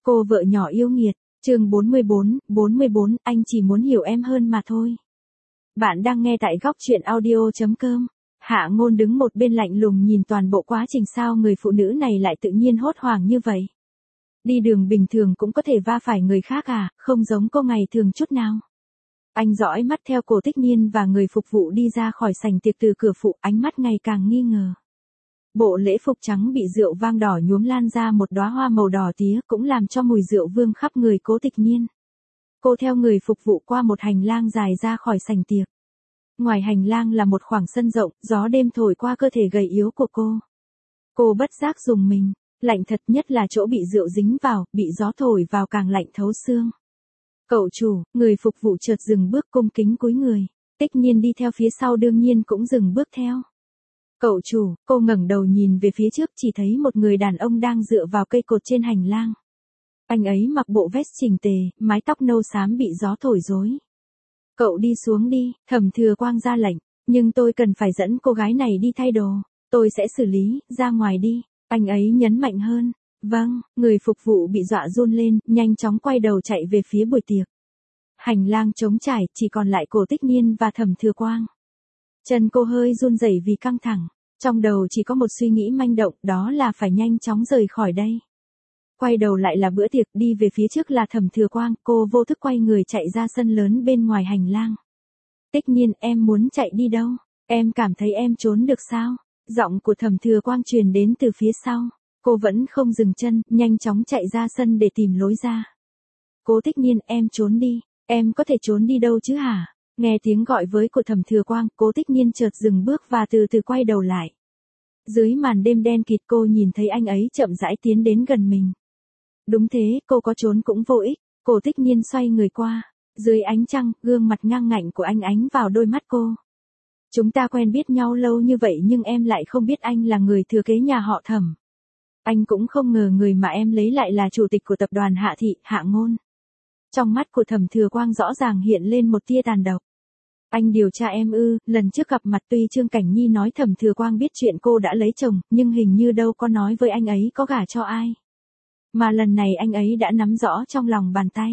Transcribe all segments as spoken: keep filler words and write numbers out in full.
Cô vợ nhỏ yêu nghiệt, chương bốn mươi bốn, bốn mươi bốn, anh chỉ muốn hiểu em hơn mà thôi. Bạn đang nghe tại góc chuyện audio chấm com. Hạ Ngôn đứng một bên lạnh lùng nhìn toàn bộ quá trình sao người phụ nữ này lại tự nhiên hốt hoảng như vậy. Đi đường bình thường cũng có thể va phải người khác à, không giống cô ngày thường chút nào. Anh dõi mắt theo Cổ Tích Niên và người phục vụ đi ra khỏi sảnh tiệc từ cửa phụ, ánh mắt ngày càng nghi ngờ. Bộ lễ phục trắng bị rượu vang đỏ nhuốm lan ra một đóa hoa màu đỏ tía cũng làm cho mùi rượu vương khắp người Cố Tịch Niên. Cô theo người phục vụ qua một hành lang dài ra khỏi sảnh tiệc. Ngoài hành lang là một khoảng sân rộng, gió đêm thổi qua cơ thể gầy yếu của cô. Cô bất giác rùng mình, lạnh thật, nhất là chỗ bị rượu dính vào, bị gió thổi vào càng lạnh thấu xương. Cậu chủ, người phục vụ chợt dừng bước cung kính cúi người. Tích Nhiên đi theo phía sau đương nhiên cũng dừng bước theo. Cậu chủ, cô ngẩng đầu nhìn về phía trước chỉ thấy một người đàn ông đang dựa vào cây cột trên hành lang. Anh ấy mặc bộ vest chỉnh tề, mái tóc nâu xám bị gió thổi rối. Cậu đi xuống đi, Thẩm Thừa Quang ra lệnh, nhưng tôi cần phải dẫn cô gái này đi thay đồ. Tôi sẽ xử lý, ra ngoài đi. Anh ấy nhấn mạnh hơn. Vâng, người phục vụ bị dọa run lên, nhanh chóng quay đầu chạy về phía buổi tiệc. Hành lang trống trải, chỉ còn lại Cổ Tích Niên và Thẩm Thừa Quang. Chân cô hơi run rẩy vì căng thẳng, trong đầu chỉ có một suy nghĩ manh động, đó là phải nhanh chóng rời khỏi đây. Quay đầu lại là bữa tiệc, đi về phía trước là Thẩm Thừa Quang, cô vô thức quay người chạy ra sân lớn bên ngoài hành lang. Tích Nhiên, em muốn chạy đi đâu? Em cảm thấy em trốn được sao? Giọng của Thẩm Thừa Quang truyền đến từ phía sau. Cô vẫn không dừng chân, nhanh chóng chạy ra sân để tìm lối ra. Cố Tích Nhiên, em trốn đi, em có thể trốn đi đâu chứ hả? Nghe tiếng gọi với của Thẩm Thừa Quang, Cố Tích Nhiên chợt dừng bước và từ từ quay đầu lại. Dưới màn đêm đen kịt cô nhìn thấy anh ấy chậm rãi tiến đến gần mình. Đúng thế, cô có trốn cũng vô ích. Cố Tích Nhiên xoay người qua. Dưới ánh trăng, gương mặt ngang ngạnh của anh ánh vào đôi mắt cô. Chúng ta quen biết nhau lâu như vậy nhưng em lại không biết anh là người thừa kế nhà họ Thẩm. Anh cũng không ngờ người mà em lấy lại là chủ tịch của tập đoàn Hạ Thị, Hạ Ngôn. Trong mắt của Thẩm Thừa Quang rõ ràng hiện lên một tia tàn độc. Anh điều tra em ư? Lần trước gặp mặt tuy Trương Cảnh Nhi nói Thẩm Thừa Quang biết chuyện cô đã lấy chồng, nhưng hình như đâu có nói với anh ấy có gả cho ai. Mà lần này anh ấy đã nắm rõ trong lòng bàn tay.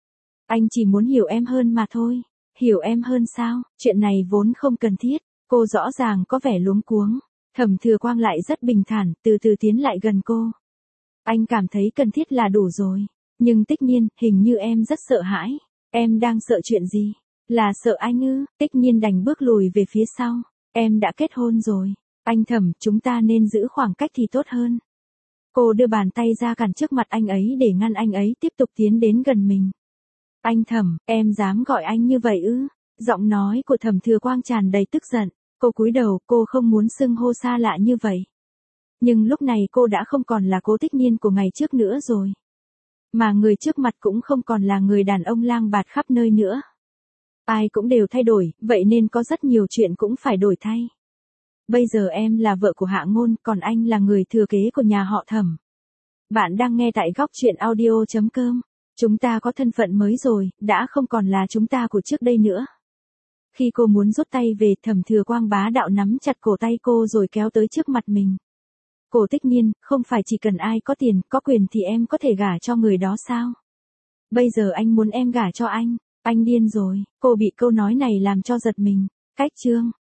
Anh chỉ muốn hiểu em hơn mà thôi. Hiểu em hơn sao? Chuyện này vốn không cần thiết. Cô rõ ràng có vẻ luống cuống. Thẩm Thừa Quang lại rất bình thản, từ từ tiến lại gần cô. Anh cảm thấy cần thiết là đủ rồi. Nhưng Tích Nhiên, hình như em rất sợ hãi. Em đang sợ chuyện gì? Là sợ anh ư? Tích Nhiên đành bước lùi về phía sau. Em đã kết hôn rồi. Anh Thẩm, chúng ta nên giữ khoảng cách thì tốt hơn. Cô đưa bàn tay ra cản trước mặt anh ấy để ngăn anh ấy tiếp tục tiến đến gần mình. Anh Thẩm, em dám gọi anh như vậy ư? Giọng nói của Thẩm Thừa Quang tràn đầy tức giận. Cô cúi đầu, cô không muốn xưng hô xa lạ như vậy. Nhưng lúc này cô đã không còn là Cố Tích Niên của ngày trước nữa rồi. Mà người trước mặt cũng không còn là người đàn ông lang bạt khắp nơi nữa. Ai cũng đều thay đổi, vậy nên có rất nhiều chuyện cũng phải đổi thay. Bây giờ em là vợ của Hạ Ngôn, còn anh là người thừa kế của nhà họ Thẩm. Bạn đang nghe tại góc chuyện audio chấm com. Chúng ta có thân phận mới rồi, đã không còn là chúng ta của trước đây nữa. Khi cô muốn rút tay về, Thẩm Thừa Quang bá đạo nắm chặt cổ tay cô rồi kéo tới trước mặt mình. Cổ Tích Nhiên, không phải chỉ cần ai có tiền, có quyền thì em có thể gả cho người đó sao? Bây giờ anh muốn em gả cho anh, anh điên rồi. Cô bị câu nói này làm cho giật mình. Cách chương,